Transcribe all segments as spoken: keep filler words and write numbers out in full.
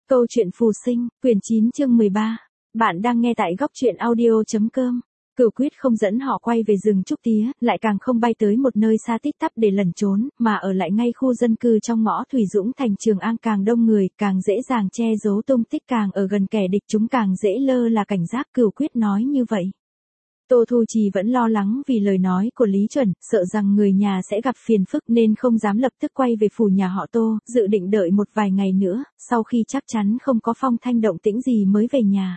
Câu chuyện phù sinh, quyển chín chương mười ba. Bạn đang nghe tại góc truyện audio.com. Cửu quyết không dẫn họ quay về rừng trúc tía, lại càng không bay tới một nơi xa tít tắp để lẩn trốn, mà ở lại ngay khu dân cư trong ngõ Thủy Dũng thành Trường An. Càng đông người, càng dễ dàng che giấu tung tích, càng ở gần kẻ địch chúng càng dễ lơ là cảnh giác. Cửu quyết nói như vậy. Tô Thu Trì vẫn lo lắng vì lời nói của Lý Chuẩn, sợ rằng người nhà sẽ gặp phiền phức nên không dám lập tức quay về phủ nhà họ Tô, dự định đợi một vài ngày nữa, sau khi chắc chắn không có phong thanh động tĩnh gì mới về nhà.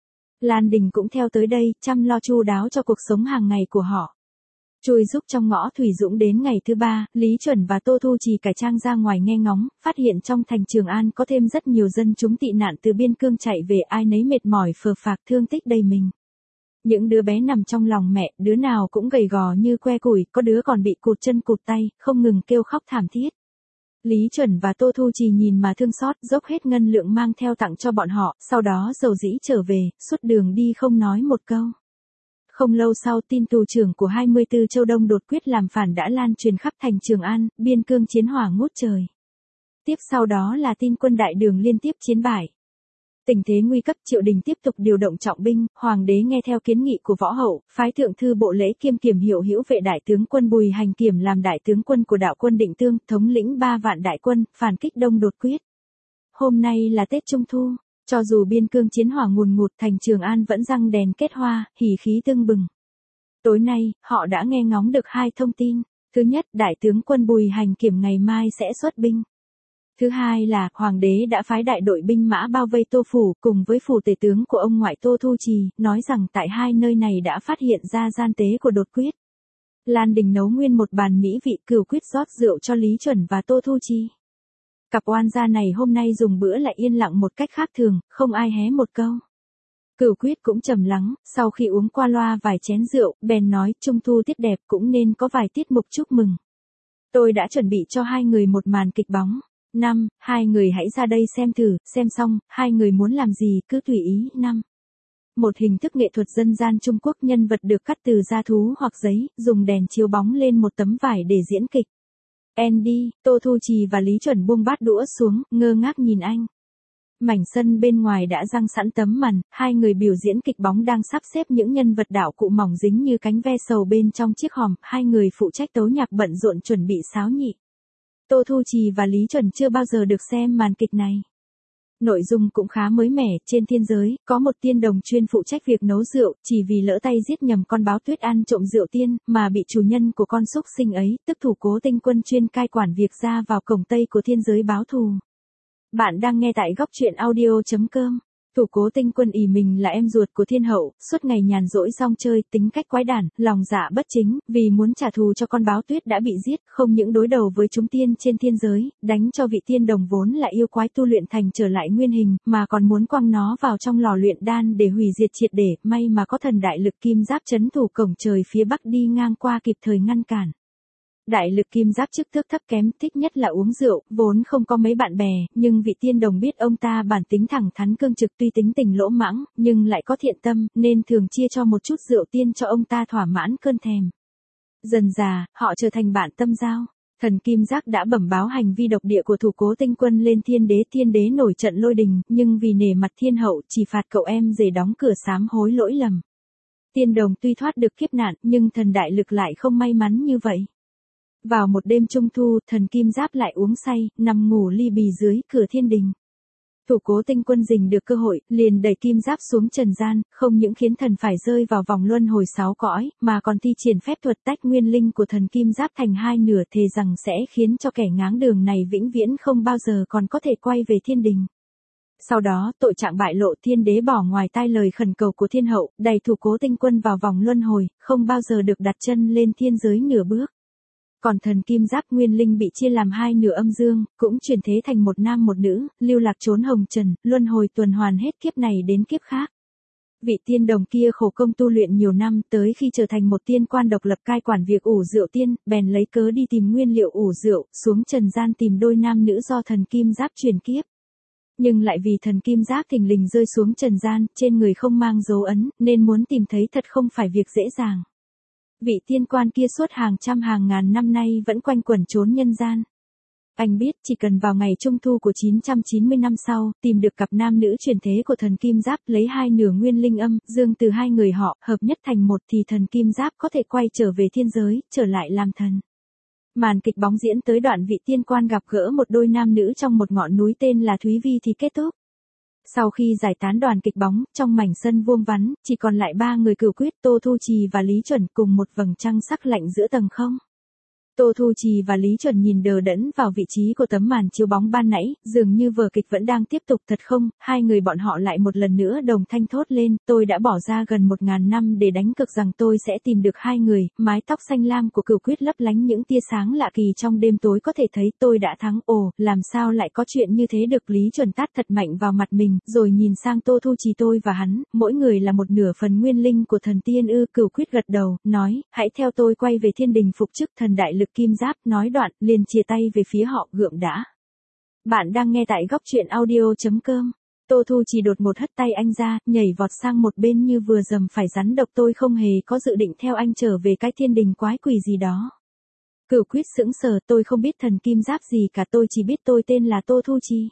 Lan Đình cũng theo tới đây, chăm lo chu đáo cho cuộc sống hàng ngày của họ. Chui giúp trong ngõ Thủy Dũng đến ngày thứ ba, Lý Chuẩn và Tô Thu Trì cải trang ra ngoài nghe ngóng, phát hiện trong thành Trường An có thêm rất nhiều dân chúng tị nạn từ biên cương chạy về, ai nấy mệt mỏi phờ phạc, thương tích đầy mình. Những đứa bé nằm trong lòng mẹ, đứa nào cũng gầy gò như que củi, có đứa còn bị cụt chân cụt tay, không ngừng kêu khóc thảm thiết. Lý Chuẩn và Tô Thu Trì nhìn mà thương xót, dốc hết ngân lượng mang theo tặng cho bọn họ, sau đó dầu dĩ trở về, suốt đường đi không nói một câu. Không lâu sau, tin tù trưởng của hai mươi tư châu Đông đột quyết làm phản đã lan truyền khắp thành Trường An, biên cương chiến hỏa ngút trời. Tiếp sau đó là tin quân đại đường liên tiếp chiến bại. Tình thế nguy cấp, Triệu Đình tiếp tục điều động trọng binh, hoàng đế nghe theo kiến nghị của võ hậu, phái thượng thư bộ lễ kiêm kiểm hiệu hữu vệ đại tướng quân Bùi Hành Kiểm làm đại tướng quân của đạo quân Định Tương, thống lĩnh ba vạn đại quân, phản kích Đông đột quyết. Hôm nay là Tết Trung Thu, cho dù biên cương chiến hỏa ngùn ngụt, thành Trường An vẫn răng đèn kết hoa, hỉ khí tưng bừng. Tối nay, họ đã nghe ngóng được hai thông tin. Thứ nhất, đại tướng quân Bùi Hành Kiểm ngày mai sẽ xuất binh. Thứ hai là, hoàng đế đã phái đại đội binh mã bao vây Tô phủ, cùng với phủ tể tướng của ông ngoại Tô Thu Trì, nói rằng tại hai nơi này đã phát hiện ra gian tế của đột quyết. Lan Đình nấu nguyên một bàn mỹ vị, Cửu quyết rót rượu cho Lý Chuẩn và Tô Thu Trì. Cặp oan gia này hôm nay dùng bữa lại yên lặng một cách khác thường, không ai hé một câu. Cửu quyết cũng trầm lắng, sau khi uống qua loa vài chén rượu, bèn nói, Trung thu tiết đẹp cũng nên có vài tiết mục chúc mừng. Tôi đã chuẩn bị cho hai người một màn kịch bóng. Năm, hai người hãy ra đây xem thử, xem xong, hai người muốn làm gì cứ tùy ý. Năm. Một hình thức nghệ thuật dân gian Trung Quốc, nhân vật được cắt từ da thú hoặc giấy, dùng đèn chiếu bóng lên một tấm vải để diễn kịch. Andy, Tô Thu Trì và Lý Chuẩn buông bát đũa xuống, ngơ ngác nhìn anh. Mảnh sân bên ngoài đã răng sẵn tấm màn, hai người biểu diễn kịch bóng đang sắp xếp những nhân vật đạo cụ mỏng dính như cánh ve sầu bên trong chiếc hòm, hai người phụ trách tấu nhạc bận rộn chuẩn bị sáo nhị. Tô Thu Trì và Lý Chuẩn chưa bao giờ được xem màn kịch này. Nội dung cũng khá mới mẻ, trên thiên giới, có một tiên đồng chuyên phụ trách việc nấu rượu, chỉ vì lỡ tay giết nhầm con báo tuyết ăn trộm rượu tiên, mà bị chủ nhân của con súc sinh ấy, tức Thủ Cố Tinh Quân chuyên cai quản việc ra vào cổng Tây của thiên giới báo thù. Bạn đang nghe tại góc truyện audio.com. Thủ Cố Tinh Quân ỷ mình là em ruột của thiên hậu, suốt ngày nhàn rỗi rong chơi, tính cách quái đản, lòng dạ bất chính, vì muốn trả thù cho con báo tuyết đã bị giết, không những đối đầu với chúng tiên trên thiên giới, đánh cho vị tiên đồng vốn là yêu quái tu luyện thành trở lại nguyên hình, mà còn muốn quăng nó vào trong lò luyện đan để hủy diệt triệt để, may mà có thần đại lực kim giáp trấn thủ cổng trời phía bắc đi ngang qua kịp thời ngăn cản. Đại lực kim giáp chức thước thấp kém, thích nhất là uống rượu, vốn không có mấy bạn bè, nhưng vị tiên đồng biết ông ta bản tính thẳng thắn cương trực, tuy tính tình lỗ mãng, nhưng lại có thiện tâm, nên thường chia cho một chút rượu tiên cho ông ta thỏa mãn cơn thèm. Dần dà, họ trở thành bạn tâm giao. Thần kim giác đã bẩm báo hành vi độc địa của Thủ Cố Tinh Quân lên thiên đế, thiên đế nổi trận lôi đình, nhưng vì nể mặt thiên hậu, chỉ phạt cậu em rể đóng cửa sám hối lỗi lầm. Tiên đồng tuy thoát được kiếp nạn, nhưng thần đại lực lại không may mắn như vậy. Vào một đêm trung thu, thần kim giáp lại uống say, nằm ngủ ly bì dưới cửa thiên đình. Thủ Cố Tinh Quân rình được cơ hội, liền đẩy kim giáp xuống trần gian, không những khiến thần phải rơi vào vòng luân hồi sáu cõi, mà còn thi triển phép thuật tách nguyên linh của thần kim giáp thành hai nửa, thề rằng sẽ khiến cho kẻ ngáng đường này vĩnh viễn không bao giờ còn có thể quay về thiên đình. Sau đó, tội trạng bại lộ, thiên đế bỏ ngoài tai lời khẩn cầu của thiên hậu, đẩy Thủ Cố Tinh Quân vào vòng luân hồi, không bao giờ được đặt chân lên thiên giới nửa bước. Còn thần kim giáp nguyên linh bị chia làm hai nửa âm dương, cũng chuyển thế thành một nam một nữ, lưu lạc trốn hồng trần, luân hồi tuần hoàn hết kiếp này đến kiếp khác. Vị tiên đồng kia khổ công tu luyện nhiều năm, tới khi trở thành một tiên quan độc lập cai quản việc ủ rượu tiên, bèn lấy cớ đi tìm nguyên liệu ủ rượu, xuống trần gian tìm đôi nam nữ do thần kim giáp truyền kiếp. Nhưng lại vì thần kim giáp thình lình rơi xuống trần gian, trên người không mang dấu ấn, nên muốn tìm thấy thật không phải việc dễ dàng. Vị tiên quan kia suốt hàng trăm hàng ngàn năm nay vẫn quanh quẩn trốn nhân gian. Anh biết chỉ cần vào ngày trung thu của chín trăm chín mươi năm sau, tìm được cặp nam nữ chuyển thế của thần kim giáp, lấy hai nửa nguyên linh âm, dương từ hai người họ, hợp nhất thành một thì thần kim giáp có thể quay trở về thiên giới, trở lại làm thần. Màn kịch bóng diễn tới đoạn vị tiên quan gặp gỡ một đôi nam nữ trong một ngọn núi tên là Thúy Vi thì kết thúc. Sau khi giải tán đoàn kịch bóng, trong mảnh sân vuông vắn, chỉ còn lại ba người Cửu Quyết, Tô Thu Trì và Lý Chuẩn cùng một vầng trăng sắc lạnh giữa tầng không. Tô Thu Trì và Lý Chuẩn nhìn đờ đẫn vào vị trí của tấm màn chiếu bóng ban nãy, dường như vở kịch vẫn đang tiếp tục thật không, hai người bọn họ lại một lần nữa đồng thanh thốt lên, tôi đã bỏ ra gần một ngàn năm để đánh cược rằng tôi sẽ tìm được hai người, mái tóc xanh lam của Cửu Quyết lấp lánh những tia sáng lạ kỳ trong đêm tối có thể thấy tôi đã thắng, ồ, làm sao lại có chuyện như thế được. Lý Chuẩn tát thật mạnh vào mặt mình, rồi nhìn sang Tô Thu Trì, tôi và hắn, mỗi người là một nửa phần nguyên linh của thần tiên ư. Cửu Quyết gật đầu, nói, hãy theo tôi quay về thiên đình phục chức thần đại lực kim giáp, nói đoạn, liền chìa tay về phía họ, gượng đã. Bạn đang nghe tại góc truyện audio.com. Tô Thu Trì đột một hất tay anh ra, nhảy vọt sang một bên như vừa dầm phải rắn độc, tôi không hề có dự định theo anh trở về cái thiên đình quái quỷ gì đó. Cửu Quyết sững sờ, tôi không biết thần kim giáp gì cả, tôi chỉ biết tôi tên là Tô Thu Trì.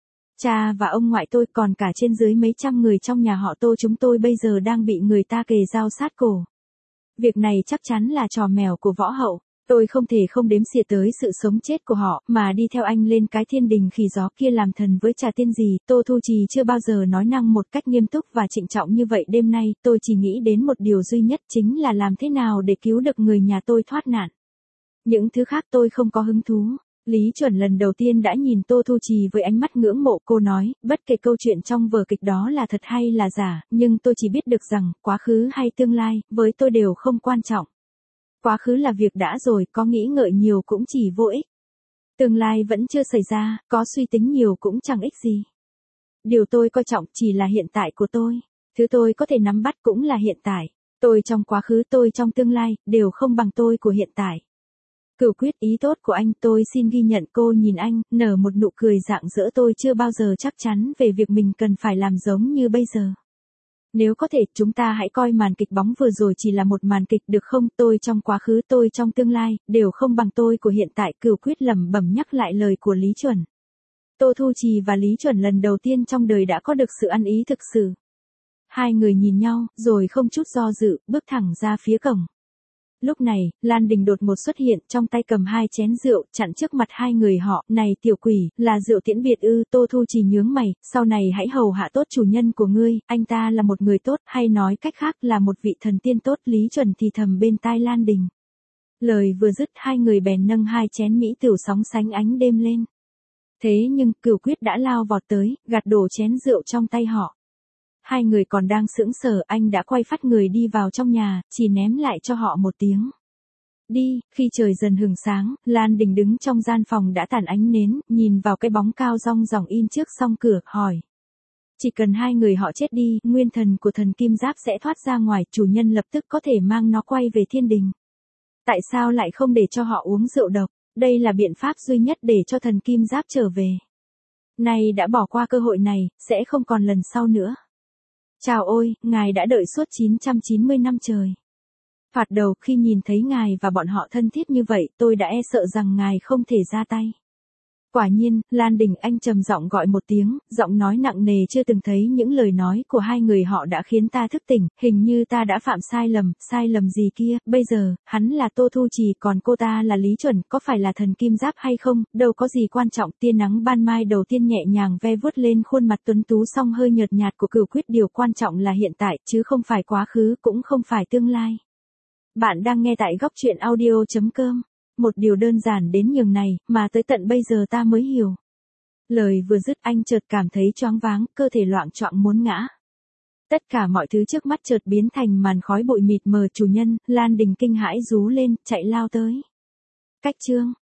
Cha và ông ngoại tôi còn cả trên dưới mấy trăm người trong nhà họ Tô chúng tôi bây giờ đang bị người ta kề dao sát cổ. Việc này chắc chắn là trò mèo của võ hậu. Tôi không thể không đếm xỉa tới sự sống chết của họ, mà đi theo anh lên cái thiên đình khỉ gió kia làm thần với trà tiên gì. Tô Thu Trì chưa bao giờ nói năng một cách nghiêm túc và trịnh trọng như vậy. Đêm nay, tôi chỉ nghĩ đến một điều duy nhất, chính là làm thế nào để cứu được người nhà tôi thoát nạn. Những thứ khác tôi không có hứng thú. Lý Chuẩn lần đầu tiên đã nhìn Tô Thu Trì với ánh mắt ngưỡng mộ, cô nói, bất kể câu chuyện trong vở kịch đó là thật hay là giả, nhưng tôi chỉ biết được rằng, quá khứ hay tương lai, với tôi đều không quan trọng. Quá khứ là việc đã rồi, có nghĩ ngợi nhiều cũng chỉ vô ích. Tương lai vẫn chưa xảy ra, có suy tính nhiều cũng chẳng ích gì. Điều tôi coi trọng chỉ là hiện tại của tôi. Thứ tôi có thể nắm bắt cũng là hiện tại. Tôi trong quá khứ, tôi trong tương lai, đều không bằng tôi của hiện tại. Cửu Quyết, ý tốt của anh tôi xin ghi nhận. Cô nhìn anh, nở một nụ cười rạng rỡ, tôi chưa bao giờ chắc chắn về việc mình cần phải làm giống như bây giờ. Nếu có thể, chúng ta hãy coi màn kịch bóng vừa rồi chỉ là một màn kịch được không? Tôi trong quá khứ, tôi trong tương lai, đều không bằng tôi của hiện tại. Cửu Quyết lẩm bẩm nhắc lại lời của Lý Chuẩn. Tô Thu Trì và Lý Chuẩn lần đầu tiên trong đời đã có được sự ăn ý thực sự. Hai người nhìn nhau, rồi không chút do dự, bước thẳng ra phía cổng. Lúc này, Lan Đình đột ngột xuất hiện, trong tay cầm hai chén rượu, chặn trước mặt hai người họ, này tiểu quỷ, là rượu tiễn biệt ư? Tô Thu Trì nhướng mày, sau này hãy hầu hạ tốt chủ nhân của ngươi, anh ta là một người tốt, hay nói cách khác là một vị thần tiên tốt. Lý Chuẩn thì thầm bên tai Lan Đình. Lời vừa dứt, hai người bèn nâng hai chén mỹ tửu sóng sánh ánh đêm lên. Thế nhưng, Cửu Quyết đã lao vọt tới, gạt đổ chén rượu trong tay họ. Hai người còn đang sững sờ, anh đã quay phắt người đi vào trong nhà, chỉ ném lại cho họ một tiếng. Đi. Khi trời dần hừng sáng, Lan Đình đứng trong gian phòng đã tàn ánh nến, nhìn vào cái bóng cao rong ròng in trước song cửa, hỏi. Chỉ cần hai người họ chết đi, nguyên thần của thần kim giáp sẽ thoát ra ngoài, chủ nhân lập tức có thể mang nó quay về thiên đình. Tại sao lại không để cho họ uống rượu độc? Đây là biện pháp duy nhất để cho thần kim giáp trở về. Nay đã bỏ qua cơ hội này, sẽ không còn lần sau nữa. Chào ôi, ngài đã đợi suốt chín trăm chín mươi năm trời. Thoạt đầu khi nhìn thấy ngài và bọn họ thân thiết như vậy, tôi đã e sợ rằng ngài không thể ra tay. Quả nhiên, Lan Đình, anh trầm giọng gọi một tiếng, giọng nói nặng nề, chưa từng thấy những lời nói của hai người họ đã khiến ta thức tỉnh, hình như ta đã phạm sai lầm. Sai lầm gì kia? Bây giờ, hắn là Tô Thu Trì, còn cô ta là Lý Chuẩn, có phải là thần kim giáp hay không, đâu có gì quan trọng. Tia nắng ban mai đầu tiên nhẹ nhàng ve vuốt lên khuôn mặt tuấn tú song hơi nhợt nhạt của Cửu Quyết, điều quan trọng là hiện tại, chứ không phải quá khứ, cũng không phải tương lai. Bạn đang nghe tại góc truyện audio.com. Một điều đơn giản đến nhường này, mà tới tận bây giờ ta mới hiểu. Lời vừa dứt, anh chợt cảm thấy choáng váng, cơ thể loạng choạng muốn ngã. Tất cả mọi thứ trước mắt chợt biến thành màn khói bụi mịt mờ. Chủ nhân, Lan Đình kinh hãi rú lên, chạy lao tới. Cách chương.